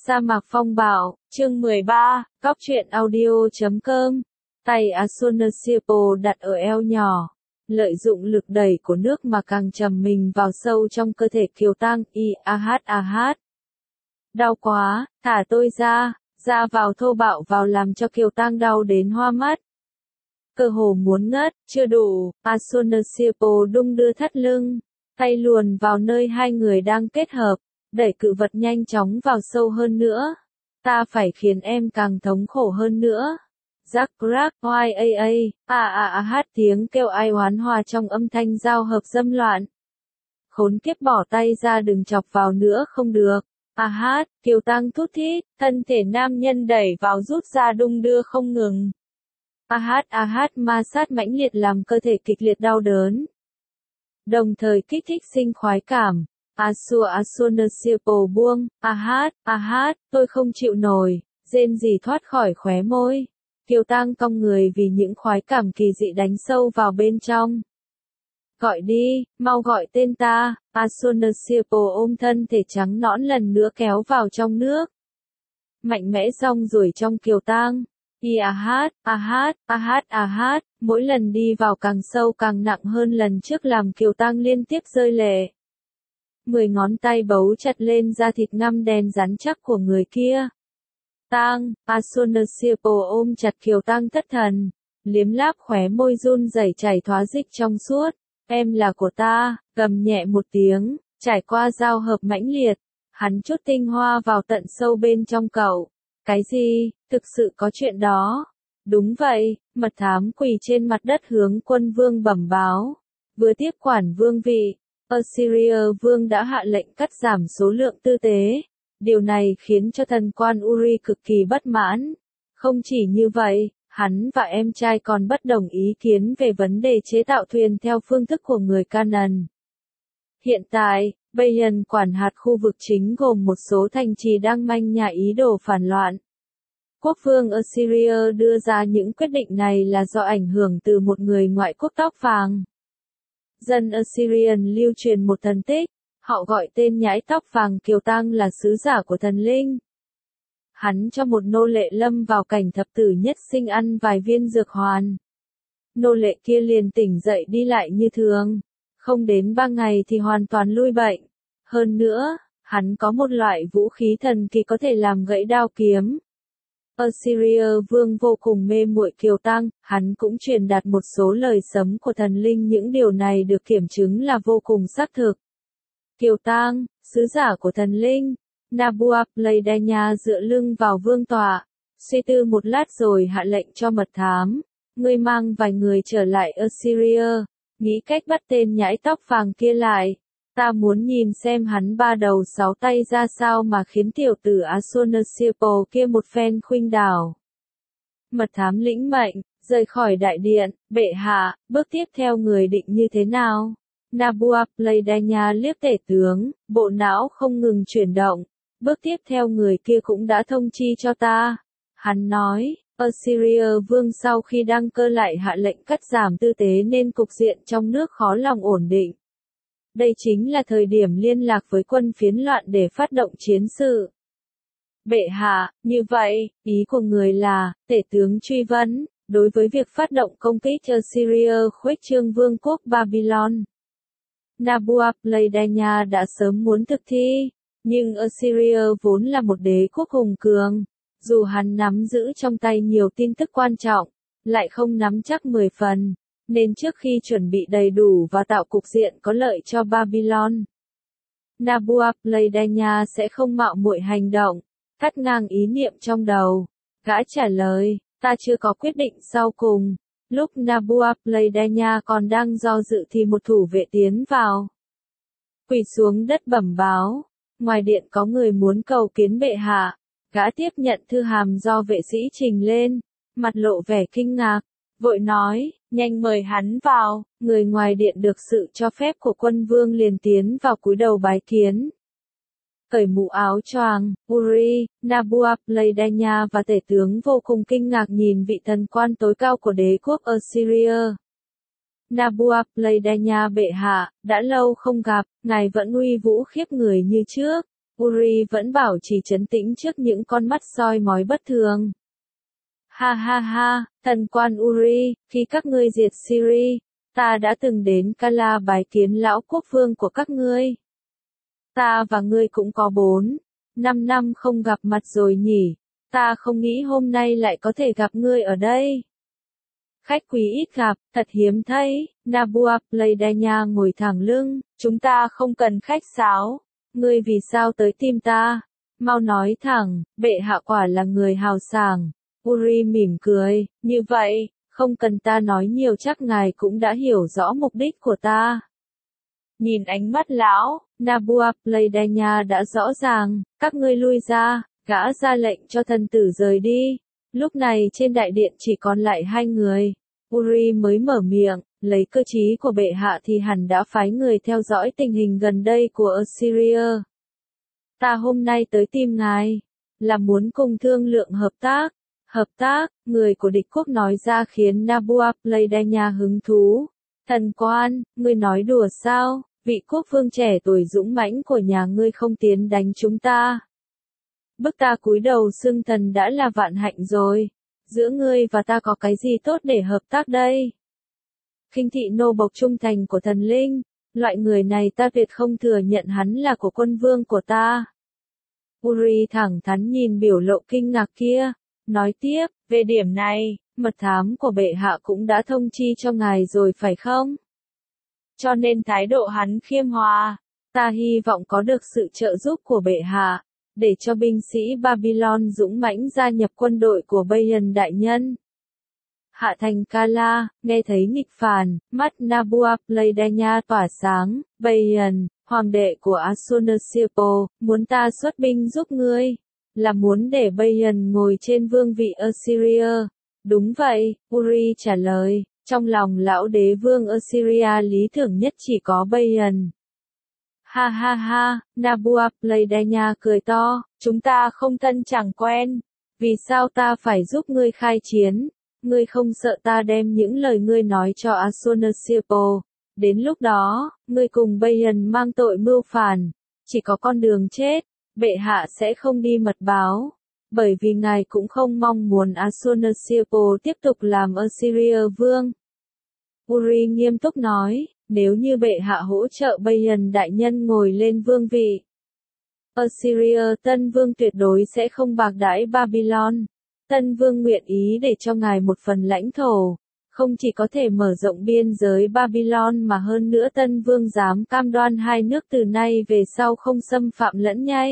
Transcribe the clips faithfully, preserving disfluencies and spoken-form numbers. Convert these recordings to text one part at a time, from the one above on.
Sa mạc phong bạo, chương mười ba, Cóc truyện audio chấm com. Tay Asunersipo đặt ở eo nhỏ, lợi dụng lực đẩy của nước mà càng trầm mình vào sâu trong cơ thể Kiều Tăng. Y a hát a hát. Đau quá, thả tôi ra, ra vào thô bạo vào làm cho Kiều Tăng đau đến hoa mắt. Cơ hồ muốn ngất, chưa đủ, Asunersipo đung đưa thắt lưng, tay luồn vào nơi hai người đang kết hợp, đẩy cự vật nhanh chóng vào sâu hơn nữa. Ta phải khiến em càng thống khổ hơn nữa. Rắc rắc, oai a a, a a a hát tiếng kêu ai oán hòa trong âm thanh giao hợp dâm loạn. Khốn kiếp, bỏ tay ra, đừng chọc vào nữa không được. A hát, Kiều Tăng thút thít, thân thể nam nhân đẩy vào rút ra đung đưa không ngừng. A hát a hát ma sát mãnh liệt làm cơ thể kịch liệt đau đớn, đồng thời kích thích sinh khoái cảm. Asu Asunersipo buông, a hát, a hát, tôi không chịu nổi, rên rỉ thoát khỏi khóe môi. Kiều Tăng cong người vì những khoái cảm kỳ dị đánh sâu vào bên trong. Gọi đi, mau gọi tên ta. Asunersipo ôm thân thể trắng nõn lần nữa kéo vào trong nước. Mạnh mẽ rong ruổi trong Kiều Tăng. Y a hát, a hát, a hát a hát, mỗi lần đi vào càng sâu càng nặng hơn lần trước làm Kiều Tăng liên tiếp rơi lệ. Mười ngón tay bấu chặt lên da thịt ngăm đen rắn chắc của người kia. Tang, Asunersipo ôm chặt Kiều Tăng thất thần, liếm láp khóe môi run rẩy chảy thoá dịch trong suốt. Em là của ta, gầm nhẹ một tiếng, trải qua giao hợp mãnh liệt, hắn chút tinh hoa vào tận sâu bên trong cậu. Cái gì, thực sự có chuyện đó? Đúng vậy, mật thám quỳ trên mặt đất hướng quân vương bẩm báo. Vừa tiếp quản vương vị, Assyria vương đã hạ lệnh cắt giảm số lượng tư tế. Điều này khiến cho thần quan Uri cực kỳ bất mãn. Không chỉ như vậy, hắn và em trai còn bất đồng ý kiến về vấn đề chế tạo thuyền theo phương thức của người Canaan. Hiện tại, Bayern quản hạt khu vực chính gồm một số thành trì đang manh nha ý đồ phản loạn. Quốc vương Assyria đưa ra những quyết định này là do ảnh hưởng từ một người ngoại quốc tóc vàng. Dân Assyrian lưu truyền một thần tích, họ gọi tên nhãi tóc vàng Kiều Tăng là sứ giả của thần linh. Hắn cho một nô lệ lâm vào cảnh thập tử nhất sinh ăn vài viên dược hoàn. Nô lệ kia liền tỉnh dậy đi lại như thường, không đến ba ngày thì hoàn toàn lui bệnh. Hơn nữa, hắn có một loại vũ khí thần kỳ có thể làm gãy đao kiếm. Assyria vương vô cùng mê muội Kiều Tăng, hắn cũng truyền đạt một số lời sấm của thần linh, những điều này được kiểm chứng là vô cùng xác thực. Kiều Tăng, sứ giả của thần linh. Nabuaplaydaina dựa lưng vào vương tọa, suy tư một lát rồi hạ lệnh cho mật thám. Ngươi mang vài người trở lại Assyria, nghĩ cách bắt tên nhãi tóc vàng kia lại. Ta muốn nhìn xem hắn ba đầu sáu tay ra sao mà khiến tiểu tử Asunersipo kia một phen khuynh đảo. Mật thám lĩnh mệnh, rời khỏi đại điện. Bệ hạ, bước tiếp theo người định như thế nào? Nabuaplaydaina liếc tể tướng, bộ não không ngừng chuyển động. Bước tiếp theo người kia cũng đã thông chi cho ta. Hắn nói, Assyria vương sau khi đăng cơ lại hạ lệnh cắt giảm tư tế nên cục diện trong nước khó lòng ổn định. Đây chính là thời điểm liên lạc với quân phiến loạn để phát động chiến sự. Bệ hạ, như vậy, ý của người là, tể tướng truy vấn, đối với việc phát động công kích Assyria khuếch trương vương quốc Babylon. Nabuaplaydaina đã sớm muốn thực thi, nhưng Assyria vốn là một đế quốc hùng cường. Dù hắn nắm giữ trong tay nhiều tin tức quan trọng, lại không nắm chắc mười phần. Nên trước khi chuẩn bị đầy đủ và tạo cục diện có lợi cho Babylon, Nabuaplaydaina sẽ không mạo muội hành động. Cắt ngang ý niệm trong đầu, gã trả lời, ta chưa có quyết định sau cùng. Lúc Nabuaplaydaina còn đang do dự thì một thủ vệ tiến vào, quỳ xuống đất bẩm báo, ngoài điện có người muốn cầu kiến bệ hạ. Gã tiếp nhận thư hàm do vệ sĩ trình lên, mặt lộ vẻ kinh ngạc, vội nói, nhanh mời hắn vào. Người ngoài điện được sự cho phép của quân vương liền tiến vào cúi đầu bái kiến. Cởi mũ áo choàng, Uri, Nabuaplaydaina và tể tướng vô cùng kinh ngạc nhìn vị thần quan tối cao của đế quốc Assyria. Nabuaplaydaina bệ hạ, đã lâu không gặp, ngài vẫn uy vũ khiếp người như trước. Uri vẫn bảo trì trấn tĩnh trước những con mắt soi mói bất thường. Ha ha ha, thần quan Uri, khi các ngươi diệt Syria, ta đã từng đến Kala bái kiến lão quốc vương của các ngươi. Ta và ngươi cũng có bốn, năm năm không gặp mặt rồi nhỉ, ta không nghĩ hôm nay lại có thể gặp ngươi ở đây. Khách quý ít gặp, thật hiếm thấy, Nabua Pleiadenya ngồi thẳng lưng, chúng ta không cần khách sáo, ngươi vì sao tới tìm ta? Mau nói thẳng, bệ hạ quả là người hào sảng. Uri mỉm cười, như vậy, không cần ta nói nhiều chắc ngài cũng đã hiểu rõ mục đích của ta. Nhìn ánh mắt lão, Nabua Pleiadenya đã rõ ràng, các ngươi lui ra, gã ra lệnh cho thần tử rời đi. Lúc này trên đại điện chỉ còn lại hai người. Uri mới mở miệng, lấy cơ trí của bệ hạ thì hẳn đã phái người theo dõi tình hình gần đây của Assyria. Ta hôm nay tới tìm ngài, là muốn cùng thương lượng hợp tác. Hợp tác, người của địch quốc nói ra khiến Nabua Pleiadenya hứng thú. Thần quan, ngươi nói đùa sao, vị quốc vương trẻ tuổi dũng mãnh của nhà ngươi không tiến đánh chúng ta. Bức ta cúi đầu xưng thần đã là vạn hạnh rồi. Giữa ngươi và ta có cái gì tốt để hợp tác đây? Khinh thị nô bộc trung thành của thần linh, loại người này ta tuyệt không thừa nhận hắn là của quân vương của ta. Uri thẳng thắn nhìn biểu lộ kinh ngạc kia, nói tiếp, về điểm này, mật thám của bệ hạ cũng đã thông chi cho ngài rồi phải không? Cho nên thái độ hắn khiêm hòa, ta hy vọng có được sự trợ giúp của bệ hạ, để cho binh sĩ Babylon dũng mãnh gia nhập quân đội của Bayan đại nhân. Hạ thành Kala, nghe thấy nghịch phản, mắt Nabua Pleiadenya tỏa sáng, Bayan, hoàng đệ của Ashurnasirpal, muốn ta xuất binh giúp ngươi, là muốn để Bayan ngồi trên vương vị Assyria. Đúng vậy, Uri trả lời, trong lòng lão đế vương Assyria lý tưởng nhất chỉ có Bayan. Ha ha ha, Nabua Pleiadenya cười to, chúng ta không thân chẳng quen, vì sao ta phải giúp ngươi khai chiến, ngươi không sợ ta đem những lời ngươi nói cho Ashurnasirpal, đến lúc đó, ngươi cùng Bayan mang tội mưu phản, chỉ có con đường chết, bệ hạ sẽ không đi mật báo, bởi vì ngài cũng không mong muốn Ashurnasirpal tiếp tục làm Assyria vương. Uri nghiêm túc nói, nếu như bệ hạ hỗ trợ Bayan đại nhân ngồi lên vương vị, Assyria tân vương tuyệt đối sẽ không bạc đãi Babylon. Tân vương nguyện ý để cho ngài một phần lãnh thổ, không chỉ có thể mở rộng biên giới Babylon mà hơn nữa tân vương dám cam đoan hai nước từ nay về sau không xâm phạm lẫn nhau,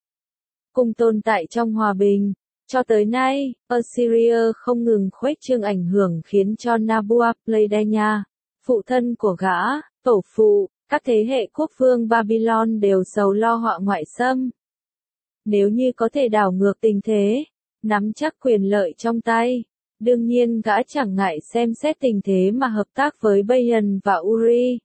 cùng tồn tại trong hòa bình. Cho tới nay, Assyria không ngừng khuếch trương ảnh hưởng khiến cho Nabua Pleiadenya, phụ thân của gã, tổ phụ, các thế hệ quốc vương Babylon đều sầu lo họa ngoại xâm. Nếu như có thể đảo ngược tình thế, nắm chắc quyền lợi trong tay, đương nhiên gã chẳng ngại xem xét tình thế mà hợp tác với Bayan và Uri.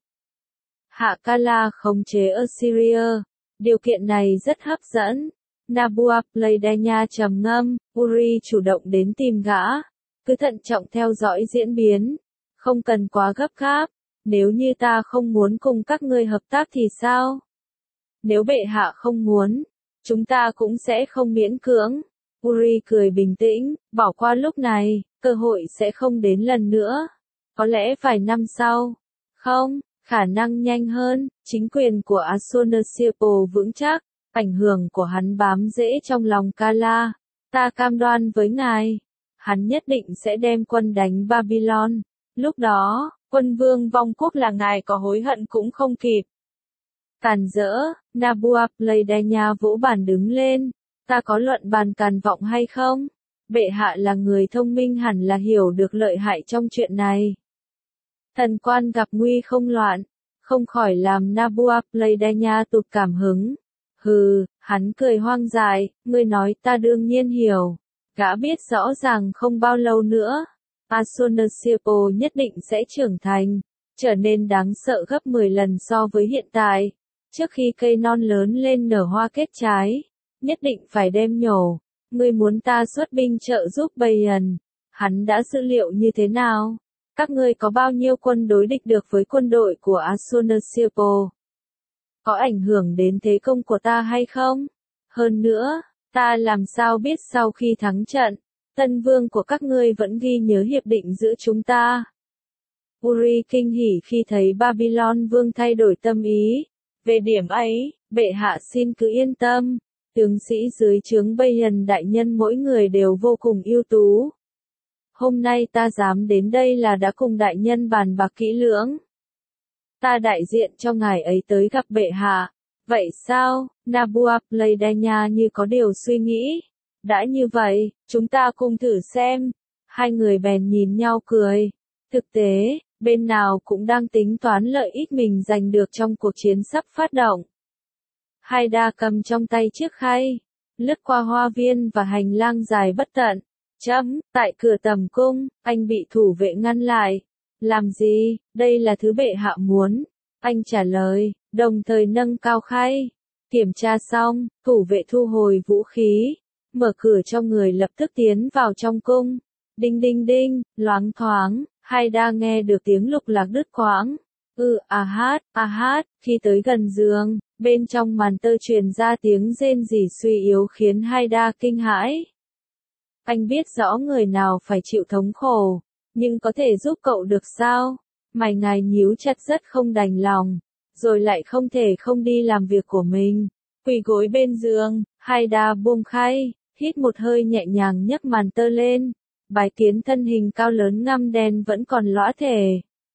Hạ Kala khống chế Assyria, điều kiện này rất hấp dẫn. Nabua Pleiadenya trầm ngâm, Uri chủ động đến tìm gã, cứ thận trọng theo dõi diễn biến, không cần quá gấp gáp, nếu như ta không muốn cùng các ngươi hợp tác thì sao? Nếu bệ hạ không muốn, chúng ta cũng sẽ không miễn cưỡng. Uri cười bình tĩnh, bỏ qua lúc này, cơ hội sẽ không đến lần nữa. Có lẽ vài năm sau. Không, khả năng nhanh hơn, chính quyền của Ashurnasirpal vững chắc, ảnh hưởng của hắn bám rễ trong lòng Kala. Ta cam đoan với ngài, hắn nhất định sẽ đem quân đánh Babylon. Lúc đó, quân vương vong quốc là ngài có hối hận cũng không kịp. Càn rỡ, Nabua Pleiadenya vỗ bàn đứng lên. Ta có luận bàn càn vọng hay không? Bệ hạ là người thông minh hẳn là hiểu được lợi hại trong chuyện này. Thần quan gặp nguy không loạn, không khỏi làm Nabua Pleiadenya tụt cảm hứng. Hừ, hắn cười hoang dại, ngươi nói ta đương nhiên hiểu. Gã biết rõ ràng không bao lâu nữa, Ashurnasirpal nhất định sẽ trưởng thành, trở nên đáng sợ gấp mười lần so với hiện tại. Trước khi cây non lớn lên nở hoa kết trái, nhất định phải đem nhổ. Ngươi muốn ta xuất binh trợ giúp Bayan, hắn đã dữ liệu như thế nào? Các ngươi có bao nhiêu quân đối địch được với quân đội của Ashurnasirpal? có ảnh hưởng đến thế công của ta hay không? Hơn nữa, ta làm sao biết sau khi thắng trận, tân vương của các ngươi vẫn ghi nhớ hiệp định giữa chúng ta? Uri kinh hỉ khi thấy Babylon vương thay đổi tâm ý. Về điểm ấy, bệ hạ xin cứ yên tâm, tướng sĩ dưới trướng Bayern đại nhân mỗi người đều vô cùng ưu tú. Hôm nay ta dám đến đây là đã cùng đại nhân bàn bạc kỹ lưỡng. Ta đại diện cho ngài ấy tới gặp bệ hạ. Vậy sao? Naboab Leidania như có điều suy nghĩ. Đã như vậy, chúng ta cùng thử xem. Hai người bèn nhìn nhau cười. Thực tế, bên nào cũng đang tính toán lợi ích mình giành được trong cuộc chiến sắp phát động. Haida cầm trong tay chiếc khay, lướt qua hoa viên và hành lang dài bất tận. Chấm, tại cửa tầm cung, anh bị thủ vệ ngăn lại. Làm gì, đây là thứ bệ hạ muốn. Anh trả lời, đồng thời nâng cao khay. Kiểm tra xong, thủ vệ thu hồi vũ khí, mở cửa cho người lập tức tiến vào trong cung. Đinh đinh đinh, loáng thoáng, Haida nghe được tiếng lục lạc đứt quãng. Ừ, à hát, à hát, khi tới gần giường, bên trong màn tơ truyền ra tiếng rên rỉ suy yếu khiến Haida kinh hãi. Anh biết rõ người nào phải chịu thống khổ, nhưng có thể giúp cậu được sao? Mày ngài nhíu chặt rất không đành lòng, rồi lại không thể không đi làm việc của mình. Quỳ gối bên giường, Haida buông khay, hít một hơi nhẹ nhàng nhấc màn tơ lên. Bái kiến thân hình cao lớn ngăm đen vẫn còn lõa thể.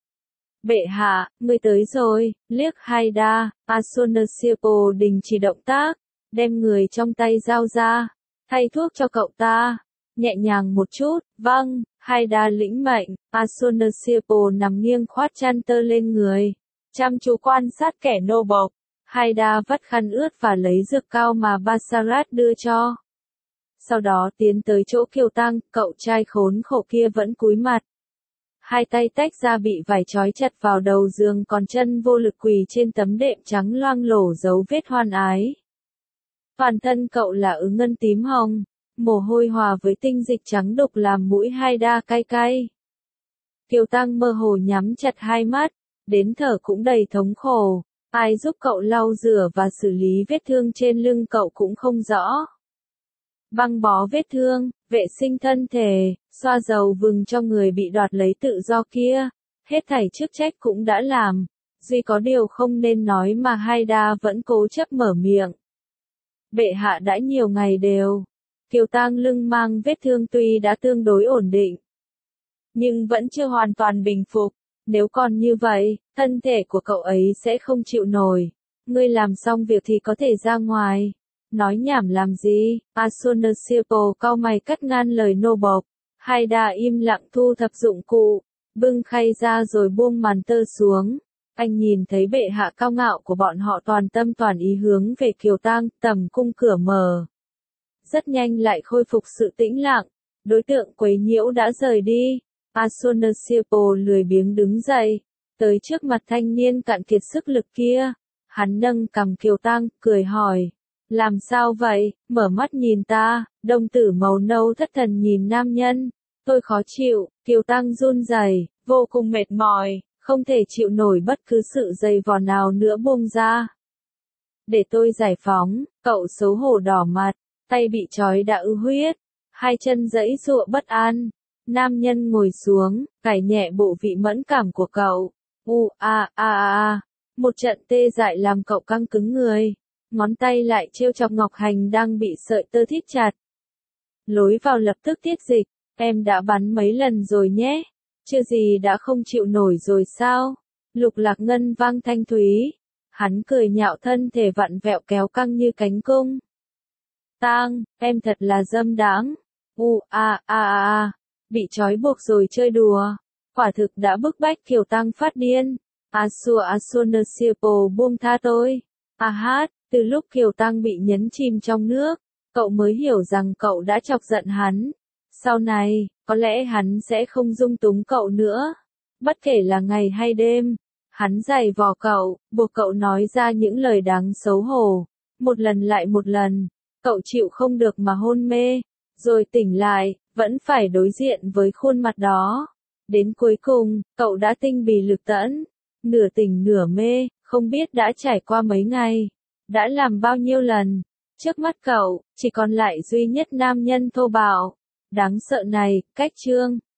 Bệ hạ, ngươi tới rồi, liếc Haida, Asunersipo đình chỉ động tác, đem người trong tay giao ra, thay thuốc cho cậu ta, nhẹ nhàng một chút, vâng, Haida lĩnh mệnh, Asunersipo nằm nghiêng khoát chăn tơ lên người, chăm chú quan sát kẻ nô bộc. Haida vắt khăn ướt và lấy dược cao mà Basarat đưa cho. Sau đó tiến tới chỗ Kiều Tăng, cậu trai khốn khổ kia vẫn cúi mặt. Hai tay tách ra bị vải trói chặt vào đầu giường còn chân vô lực quỳ trên tấm đệm trắng loang lổ dấu vết hoan ái. Toàn thân cậu là ứng ngân tím hồng, mồ hôi hòa với tinh dịch trắng đục làm mũi Haida cay cay. Kiều Tăng mơ hồ nhắm chặt hai mắt, đến thở cũng đầy thống khổ, ai giúp cậu lau rửa và xử lý vết thương trên lưng cậu cũng không rõ. Băng bó vết thương, vệ sinh thân thể, xoa dầu vừng cho người bị đoạt lấy tự do kia, hết thảy chức trách cũng đã làm, duy có điều không nên nói mà Haida vẫn cố chấp mở miệng. Bệ hạ đã nhiều ngày đều, Kiều Tang lưng mang vết thương tuy đã tương đối ổn định, nhưng vẫn chưa hoàn toàn bình phục, nếu còn như vậy, thân thể của cậu ấy sẽ không chịu nổi, ngươi làm xong việc thì có thể ra ngoài. Nói nhảm làm gì? Asunersipo cau mày cắt ngang lời nô bộc. Haida im lặng thu thập dụng cụ, bưng khay ra rồi buông màn tơ xuống. Anh nhìn thấy bệ hạ cao ngạo của bọn họ toàn tâm toàn ý hướng về Kiều Tang, tầm cung cửa mở. Rất nhanh lại khôi phục sự tĩnh lặng, đối tượng quấy nhiễu đã rời đi. Asunersipo lười biếng đứng dậy, tới trước mặt thanh niên cạn kiệt sức lực kia. Hắn nâng cằm Kiều Tang, cười hỏi. Làm sao vậy? Mở mắt nhìn ta, đồng tử màu nâu thất thần nhìn nam nhân. Tôi khó chịu, Kiều Tăng run rẩy, vô cùng mệt mỏi, không thể chịu nổi bất cứ sự dày vò nào nữa buông ra. Để tôi giải phóng, cậu xấu hổ đỏ mặt, tay bị trói đã ứ huyết, hai chân giãy giụa bất an. Nam nhân ngồi xuống, cải nhẹ bộ vị mẫn cảm của cậu. U a a a, một trận tê dại làm cậu căng cứng người. Ngón tay lại trêu chọc Ngọc Hành đang bị sợi tơ thít chặt. Lối vào lập tức tiết dịch, em đã bắn mấy lần rồi nhé, chưa gì đã không chịu nổi rồi sao? Lục Lạc Ngân vang thanh thúy, hắn cười nhạo thân thể vặn vẹo kéo căng như cánh cung. Tang, em thật là dâm đáng. U a a a, bị trói buộc rồi chơi đùa, quả thực đã bức bách Kiều Tăng phát điên. Asua Asunersipo buông tha tôi. A hát. Từ lúc Kiều Tăng bị nhấn chìm trong nước, cậu mới hiểu rằng cậu đã chọc giận hắn. Sau này, có lẽ hắn sẽ không dung túng cậu nữa. Bất kể là ngày hay đêm, hắn giày vò cậu, buộc cậu nói ra những lời đáng xấu hổ. Một lần lại một lần, cậu chịu không được mà hôn mê, rồi tỉnh lại, vẫn phải đối diện với khuôn mặt đó. Đến cuối cùng, cậu đã tinh bì lực tẫn, nửa tỉnh nửa mê, không biết đã trải qua mấy ngày, đã làm bao nhiêu lần. Trước mắt cậu, chỉ còn lại duy nhất nam nhân thô bạo, đáng sợ này, cách Trương